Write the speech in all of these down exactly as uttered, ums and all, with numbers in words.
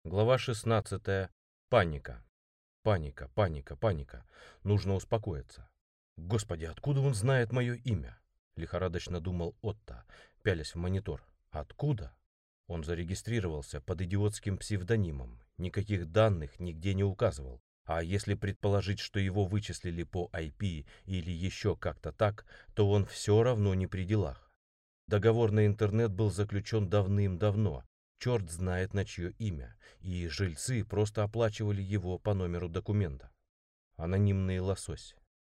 Глава шестнадцатая. Паника. Паника, паника, паника. Нужно успокоиться. Господи, откуда он знает мое имя? Лихорадочно думал Отто, пялясь в монитор. Откуда? Он зарегистрировался под идиотским псевдонимом. Никаких данных нигде не указывал. А если предположить, что его вычислили по ай пи или еще как-то так, то он все равно не при делах. Договор на интернет был заключен давным-давно. Черт знает на чье имя, и жильцы просто оплачивали его по номеру документа. Анонимный лосось.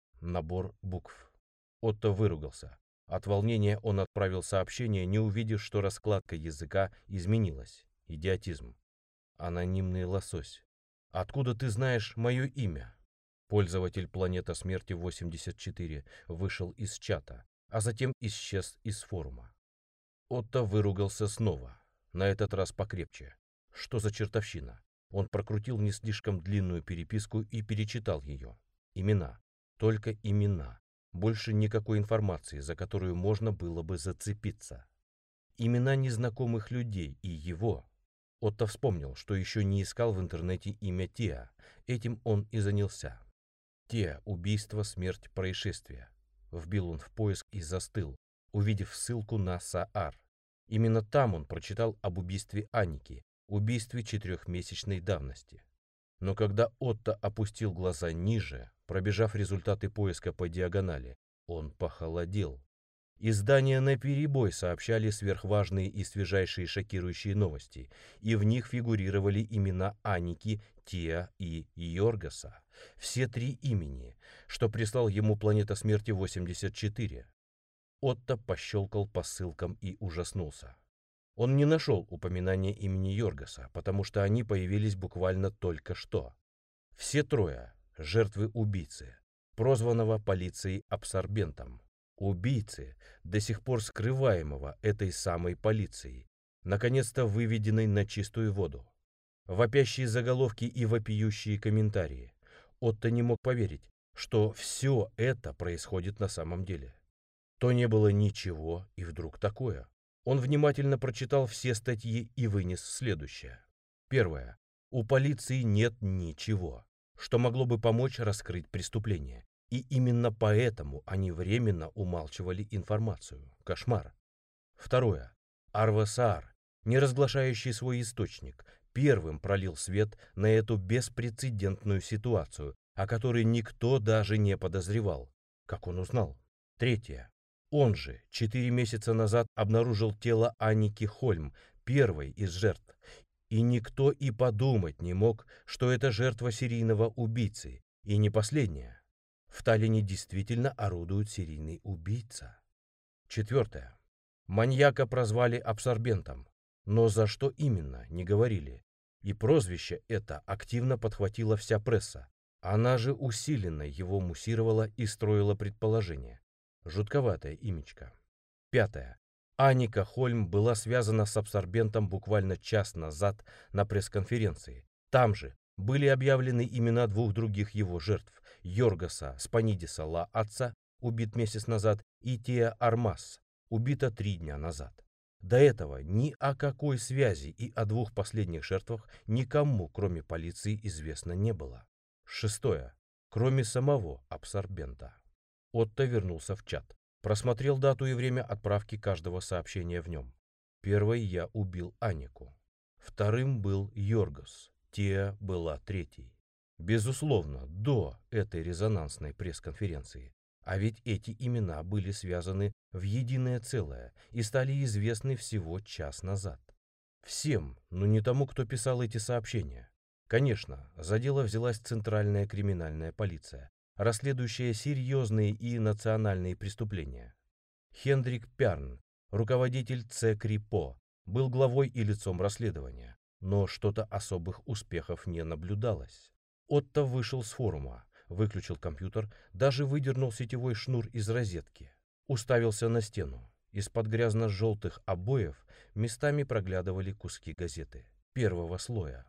Набор букв. Отто выругался. От волнения он отправил сообщение, не увидев, что раскладка языка изменилась. Идиотизм. Анонимный лосось. Откуда ты знаешь мое имя? Пользователь Планета Смерти восемьдесят четыре вышел из чата, а затем исчез из форума. Отто выругался снова. На этот раз покрепче. Что за чертовщина? Он прокрутил не слишком длинную переписку и перечитал ее. Имена. Только имена. Больше никакой информации, за которую можно было бы зацепиться. Имена незнакомых людей и его. Отто вспомнил, что еще не искал в интернете имя Теа. Этим он и занялся. Теа. Убийство, смерть, происшествие. Вбил он в поиск и застыл, увидев ссылку на Саар. Именно там он прочитал об убийстве Анники, убийстве четырехмесячной давности. Но когда Отто опустил глаза ниже, пробежав результаты поиска по диагонали, он похолодел. Издания наперебой сообщали сверхважные и свежайшие шокирующие новости, и в них фигурировали имена Анники, Теа и Йоргаса. Все три имени, что прислал ему Планета Смерти восемьдесят четыре. Отто пощелкал по ссылкам и ужаснулся. Он не нашел упоминания имени Йоргаса, потому что они появились буквально только что. Все трое – жертвы убийцы, прозванного полицией абсорбентом. Убийцы, до сих пор скрываемого этой самой полицией, наконец-то выведенной на чистую воду. Вопящие заголовки и вопиющие комментарии. Отто не мог поверить, что все это происходит на самом деле. То не было ничего, и вдруг такое. Он внимательно прочитал все статьи и вынес следующее. Первое. У полиции нет ничего, что могло бы помочь раскрыть преступление. И именно поэтому они временно умалчивали информацию. Кошмар. Второе. Арва Саар, не разглашающий свой источник, первым пролил свет на эту беспрецедентную ситуацию, о которой никто даже не подозревал. Как он узнал? Третье. Он же четыре месяца назад обнаружил тело Анники Хольм, первой из жертв. И никто и подумать не мог, что это жертва серийного убийцы, и не последняя. В Таллине действительно орудует серийный убийца. Четвертое. Маньяка прозвали абсорбентом, но за что именно, не говорили. И прозвище это активно подхватила вся пресса. Она же усиленно его муссировала и строила предположения. Жутковатое имечко. Пятое. Анника Хольм была связана с абсорбентом буквально час назад на пресс-конференции. Там же были объявлены имена двух других его жертв – Йоргаса Спанидиса Ла Атца, убит месяц назад, и Теа Армас, убита три дня назад. До этого ни о какой связи и о двух последних жертвах никому, кроме полиции, известно не было. Шестое. Кроме самого абсорбента. Отто вернулся в чат. Просмотрел дату и время отправки каждого сообщения в нем. Первой я убил Аннику. Вторым был Йоргас. Теа была третьей. Безусловно, до этой резонансной пресс-конференции. А ведь эти имена были связаны в единое целое и стали известны всего час назад. Всем, но не тому, кто писал эти сообщения. Конечно, за дело взялась Центральная криминальная полиция, расследующая серьезные и национальные преступления. Хендрик Пярн, руководитель ЦКРИПО, был главой и лицом расследования, но что-то особых успехов не наблюдалось. Отто вышел с форума, выключил компьютер, даже выдернул сетевой шнур из розетки. Уставился на стену. Из-под грязно-желтых обоев местами проглядывали куски газеты первого слоя.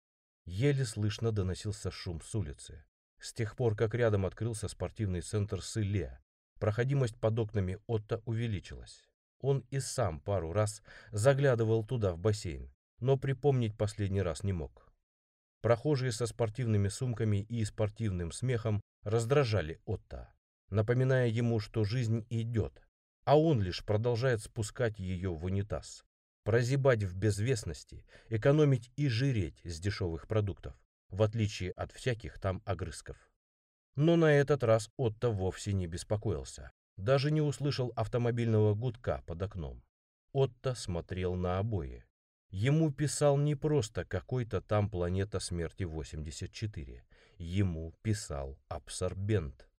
Еле слышно доносился шум с улицы. С тех пор, как рядом открылся спортивный центр Сыле, проходимость под окнами Отто увеличилась. Он и сам пару раз заглядывал туда в бассейн, но припомнить последний раз не мог. Прохожие со спортивными сумками и спортивным смехом раздражали Отто, напоминая ему, что жизнь идет, а он лишь продолжает спускать ее в унитаз, прозябать в безвестности, экономить и жиреть с дешевых продуктов, в отличие от всяких там огрызков. Но на этот раз Отто вовсе не беспокоился, даже не услышал автомобильного гудка под окном. Отто смотрел на обои. Ему писал не просто какой-то там планета смерти восемьдесят четыре. Ему писал абсорбент.